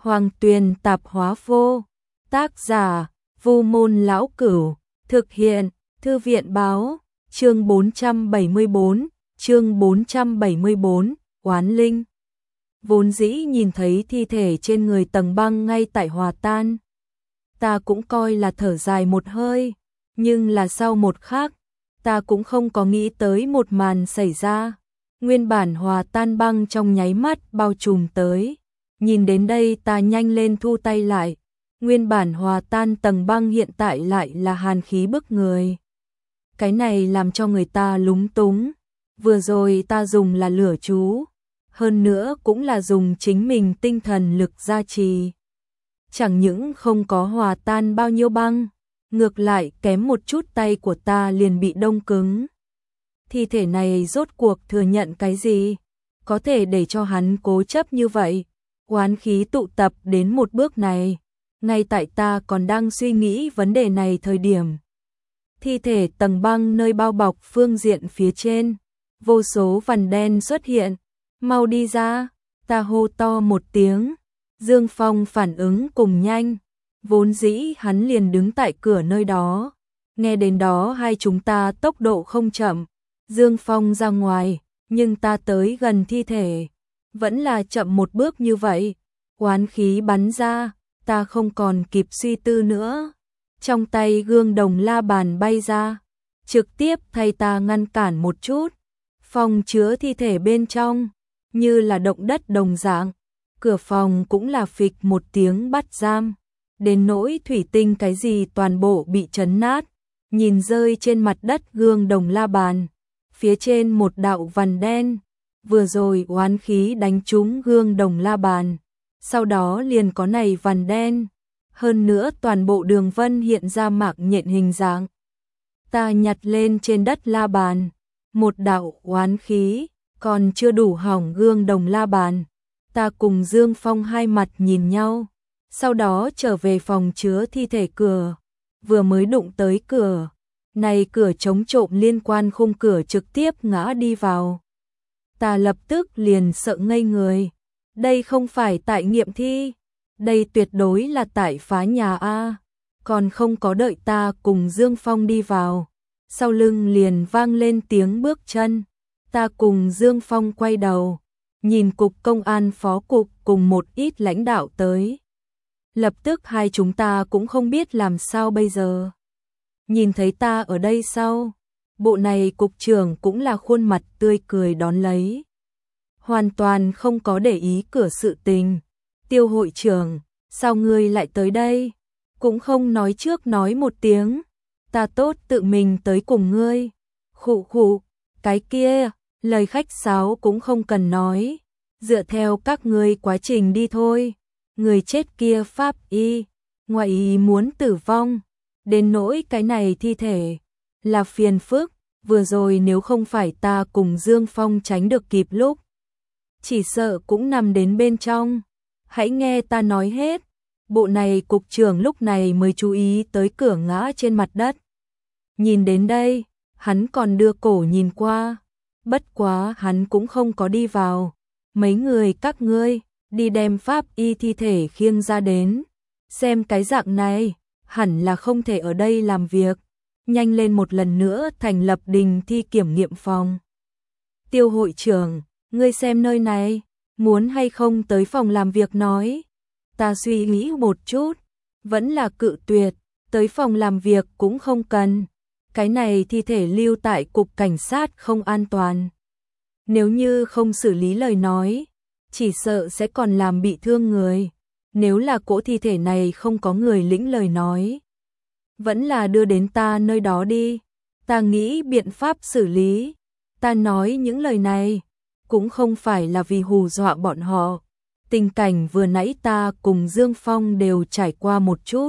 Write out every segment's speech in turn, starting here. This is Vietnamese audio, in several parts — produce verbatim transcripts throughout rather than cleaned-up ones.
Hoàng Tuyền tạp hóa vô. Tác giả, Vu Môn Lão Cửu. Thực hiện, Thư viện báo. Chương bốn trăm bảy mươi bốn, chương bốn trăm bảy mươi bốn, Oán Linh. Vốn dĩ nhìn thấy thi thể trên người Tầng Băng ngay tại hòa tan, ta cũng coi là thở dài một hơi, nhưng là sau một khắc, ta cũng không có nghĩ tới một màn xảy ra. Nguyên bản hòa tan băng trong nháy mắt bao trùm tới. Nhìn đến đây ta nhanh lên thu tay lại. Nguyên bản hòa tan tầng băng hiện tại lại là hàn khí bức người. Cái này làm cho người ta lúng túng. Vừa rồi ta dùng là lửa chú, hơn nữa cũng là dùng chính mình tinh thần lực gia trì. Chẳng những không có hòa tan bao nhiêu băng, ngược lại kém một chút tay của ta liền bị đông cứng. Thi thể này rốt cuộc thừa nhận cái gì? Có thể để cho hắn cố chấp như vậy? Oán khí tụ tập đến một bước này. Ngay tại ta còn đang suy nghĩ vấn đề này thời điểm, thi thể Tầng Băng nơi bao bọc phương diện phía trên, vô số vằn đen xuất hiện. Mau đi ra, ta hô to một tiếng. Dương Phong phản ứng cùng nhanh, vốn dĩ hắn liền đứng tại cửa nơi đó. Nghe đến đó hai chúng ta tốc độ không chậm. Dương Phong ra ngoài, nhưng ta tới gần thi thể, vẫn là chậm một bước như vậy. Oán khí bắn ra, ta không còn kịp suy tư nữa. Trong tay gương đồng la bàn bay ra, trực tiếp thay ta ngăn cản một chút. Phòng chứa thi thể bên trong, như là động đất đồng dạng. Cửa phòng cũng là phịch một tiếng bắt giam. Đến nỗi thủy tinh cái gì toàn bộ bị chấn nát. Nhìn rơi trên mặt đất gương đồng la bàn, phía trên một đạo vằn đen. Vừa rồi oán khí đánh trúng gương đồng la bàn, sau đó liền có này vằn đen. Hơn nữa toàn bộ đường vân hiện ra mạc nhện hình dạng. Ta nhặt lên trên đất la bàn, một đạo oán khí, còn chưa đủ hỏng gương đồng la bàn. Ta cùng Dương Phong hai mặt nhìn nhau, sau đó trở về phòng chứa thi thể cửa. Vừa mới đụng tới cửa, này cửa chống trộm liên quan khung cửa trực tiếp ngã đi vào. Ta lập tức liền sợ ngây người. Đây không phải tại nghiệm thi, đây tuyệt đối là tại phá nhà A. Còn không có đợi ta cùng Dương Phong đi vào, sau lưng liền vang lên tiếng bước chân. Ta cùng Dương Phong quay đầu, nhìn cục công an phó cục cùng một ít lãnh đạo tới. Lập tức hai chúng ta cũng không biết làm sao bây giờ. Nhìn thấy ta ở đây sau, bộ này cục trưởng cũng là khuôn mặt tươi cười đón lấy. Hoàn toàn không có để ý cửa sự tình. Tiêu hội trưởng, sao ngươi lại tới đây? Cũng không nói trước nói một tiếng. Ta tốt tự mình tới cùng ngươi. Khụ khụ, cái kia, lời khách sáo cũng không cần nói. Dựa theo các ngươi quá trình đi thôi. Người chết kia pháp y, ngoại ý muốn tử vong. Đến nỗi cái này thi thể, là phiền phức. Vừa rồi nếu không phải ta cùng Dương Phong tránh được kịp lúc, chỉ sợ cũng nằm đến bên trong. Hãy nghe ta nói hết. Bộ này cục trưởng lúc này mới chú ý tới cửa ngã trên mặt đất. Nhìn đến đây, hắn còn đưa cổ nhìn qua. Bất quá hắn cũng không có đi vào. Mấy người các ngươi, đi đem pháp y thi thể khiêng ra đến. Xem cái dạng này, hẳn là không thể ở đây làm việc. Nhanh lên một lần nữa thành lập đình thi kiểm nghiệm phòng. Tiêu hội trưởng, ngươi xem nơi này, muốn hay không tới phòng làm việc nói. Ta suy nghĩ một chút, vẫn là cự tuyệt, tới phòng làm việc cũng không cần. Cái này thi thể lưu tại cục cảnh sát không an toàn. Nếu như không xử lý lời nói, chỉ sợ sẽ còn làm bị thương người. Nếu là cỗ thi thể này không có người lĩnh lời nói, vẫn là đưa đến ta nơi đó đi. Ta nghĩ biện pháp xử lý. Ta nói những lời này cũng không phải là vì hù dọa bọn họ. Tình cảnh vừa nãy ta cùng Dương Phong đều trải qua một chút.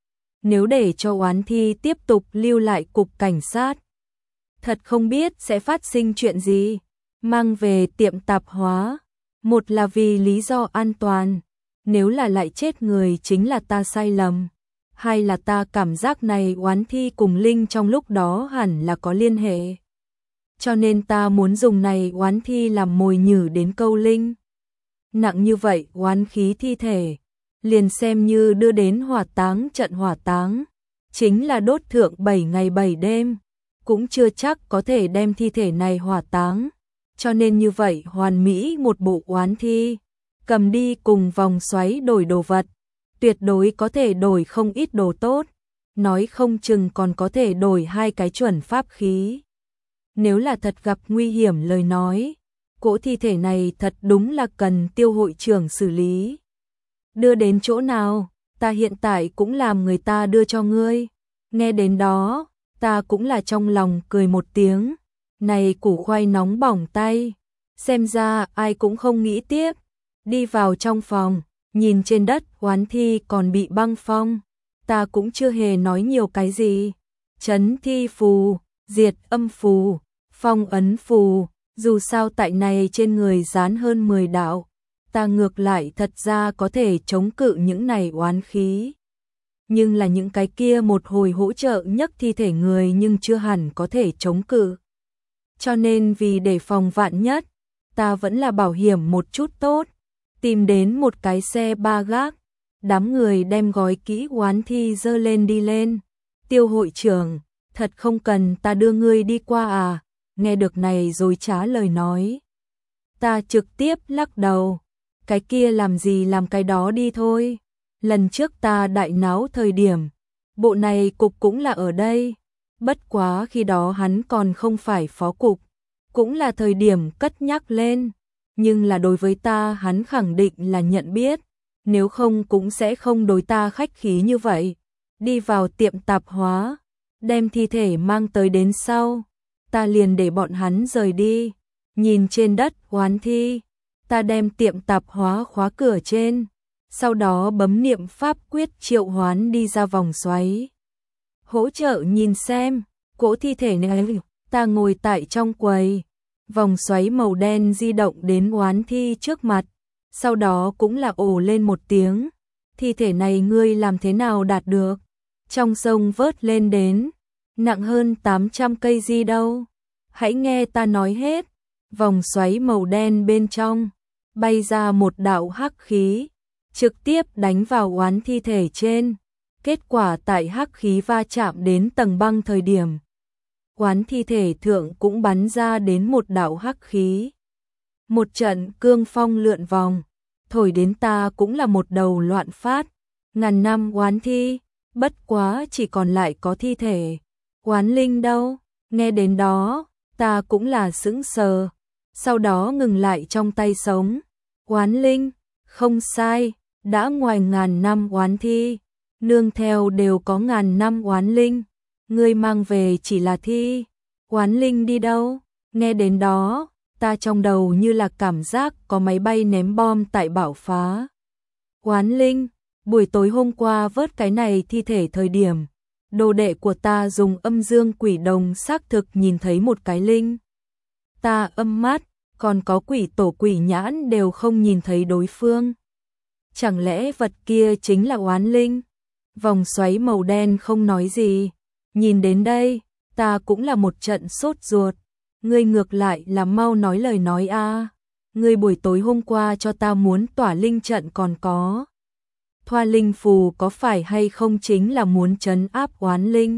Nếu để cho oán thi tiếp tục lưu lại cục cảnh sát, thật không biết sẽ phát sinh chuyện gì. Mang về tiệm tạp hóa, một là vì lý do an toàn. Nếu là lại chết người chính là ta sai lầm. Hay là ta cảm giác này oán thi cùng Linh trong lúc đó hẳn là có liên hệ. Cho nên ta muốn dùng này oán thi làm mồi nhử đến câu Linh. Nặng như vậy oán khí thi thể, liền xem như đưa đến hỏa táng trận hỏa táng, chính là đốt thượng bảy ngày bảy đêm, cũng chưa chắc có thể đem thi thể này hỏa táng, cho nên như vậy hoàn mỹ một bộ oán thi, cầm đi cùng vòng xoáy đổi đồ vật, tuyệt đối có thể đổi không ít đồ tốt, nói không chừng còn có thể đổi hai cái chuẩn pháp khí. Nếu là thật gặp nguy hiểm lời nói, cỗ thi thể này thật đúng là cần Tiêu hội trưởng xử lý. Đưa đến chỗ nào, ta hiện tại cũng làm người ta đưa cho ngươi. Nghe đến đó, ta cũng là trong lòng cười một tiếng. Này củ khoai nóng bỏng tay, xem ra ai cũng không nghĩ tiếp. Đi vào trong phòng, nhìn trên đất oán thi còn bị băng phong. Ta cũng chưa hề nói nhiều cái gì. Chấn thi phù, diệt âm phù, phong ấn phù, dù sao tại này trên người dán hơn mười đạo. Ta ngược lại thật ra có thể chống cự những này oán khí. Nhưng là những cái kia một hồi hỗ trợ nhấc thi thể người nhưng chưa hẳn có thể chống cự. Cho nên vì để phòng vạn nhất, ta vẫn là bảo hiểm một chút tốt. Tìm đến một cái xe ba gác, đám người đem gói kỹ oán thi dơ lên đi lên. Tiêu hội trưởng, thật không cần ta đưa ngươi đi qua à? Nghe được này rồi trá lời nói. Ta trực tiếp lắc đầu. Cái kia làm gì làm cái đó đi thôi. Lần trước ta đại náo thời điểm, bộ này cục cũng là ở đây. Bất quá khi đó hắn còn không phải phó cục, cũng là thời điểm cất nhắc lên. Nhưng là đối với ta hắn khẳng định là nhận biết, nếu không cũng sẽ không đối ta khách khí như vậy. Đi vào tiệm tạp hóa, đem thi thể mang tới đến sau, ta liền để bọn hắn rời đi. Nhìn trên đất oán thi, ta đem tiệm tạp hóa khóa cửa trên, sau đó bấm niệm pháp quyết triệu hoán đi ra vòng xoáy. Hỗ trợ nhìn xem, cỗ thi thể này, ta ngồi tại trong quầy, vòng xoáy màu đen di động đến oán thi trước mặt, sau đó cũng là ồ lên một tiếng. Thi thể này ngươi làm thế nào đạt được? Trong sông vớt lên đến, nặng hơn tám trăm cây di đâu. Hãy nghe ta nói hết. Vòng xoáy màu đen bên trong, bay ra một đạo hắc khí, trực tiếp đánh vào oán thi thể trên. Kết quả tại hắc khí va chạm đến tầng băng thời điểm, oán thi thể thượng cũng bắn ra đến một đạo hắc khí. Một trận cương phong lượn vòng, thổi đến ta cũng là một đầu loạn phát. Ngàn năm oán thi, bất quá chỉ còn lại có thi thể. Oán linh đâu? Nghe đến đó, ta cũng là sững sờ. Sau đó ngừng lại trong tay sống. Oán linh, không sai, đã ngoài ngàn năm oán thi, nương theo đều có ngàn năm oán linh. Ngươi mang về chỉ là thi, oán linh đi đâu? Nghe đến đó, ta trong đầu như là cảm giác có máy bay ném bom tại bạo phá. Oán linh, buổi tối hôm qua vớt cái này thi thể thời điểm, đồ đệ của ta dùng âm dương quỷ đồng xác thực nhìn thấy một cái linh. Ta âm mắt, còn có quỷ tổ quỷ nhãn đều không nhìn thấy đối phương. Chẳng lẽ vật kia chính là oán linh? Vòng xoáy màu đen không nói gì. Nhìn đến đây, ta cũng là một trận sốt ruột. Ngươi ngược lại là mau nói lời nói a. Ngươi buổi tối hôm qua cho ta muốn tỏa linh trận còn có. Thoa linh phù có phải hay không chính là muốn trấn áp oán linh?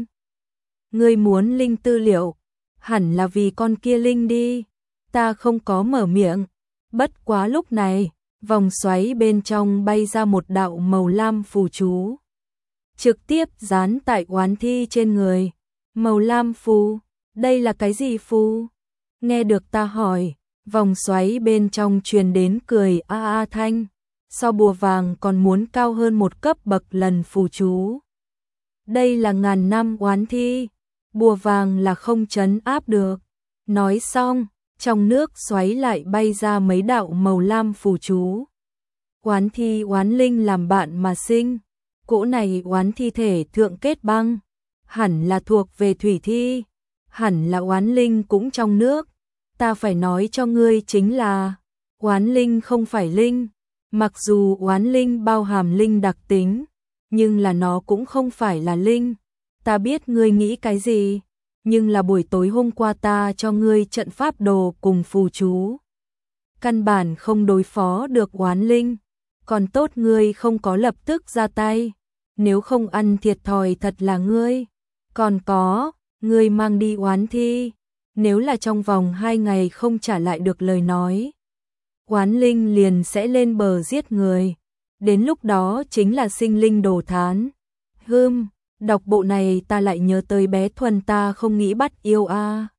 Ngươi muốn linh tư liệu, hẳn là vì con kia linh đi. Ta không có mở miệng. Bất quá lúc này, vòng xoáy bên trong bay ra một đạo màu lam phù chú, trực tiếp dán tại oán thi trên người. Màu lam phù, đây là cái gì phù? Nghe được ta hỏi, vòng xoáy bên trong truyền đến cười a a thanh. So bùa vàng còn muốn cao hơn một cấp bậc lần phù chú. Đây là ngàn năm oán thi, bùa vàng là không trấn áp được. Nói xong, trong nước xoáy lại bay ra mấy đạo màu lam phù chú. Oán thi oán linh làm bạn mà sinh, cỗ này oán thi thể thượng kết băng, hẳn là thuộc về thủy thi, hẳn là oán linh cũng trong nước. Ta phải nói cho ngươi chính là, oán linh không phải linh, mặc dù oán linh bao hàm linh đặc tính, nhưng là nó cũng không phải là linh. Ta biết ngươi nghĩ cái gì, nhưng là buổi tối hôm qua ta cho ngươi trận pháp đồ cùng phù chú, căn bản không đối phó được oán linh. còn tốt ngươi không có lập tức ra tay, nếu không ăn thiệt thòi thật là ngươi. Còn có, ngươi mang đi oán thi, nếu là trong vòng hai ngày không trả lại được lời nói, oán linh liền sẽ lên bờ giết người, đến lúc đó chính là sinh linh đồ thán. Hừm, đọc bộ này ta lại nhớ tới bé Thuần ta không nghĩ bắt yêu a.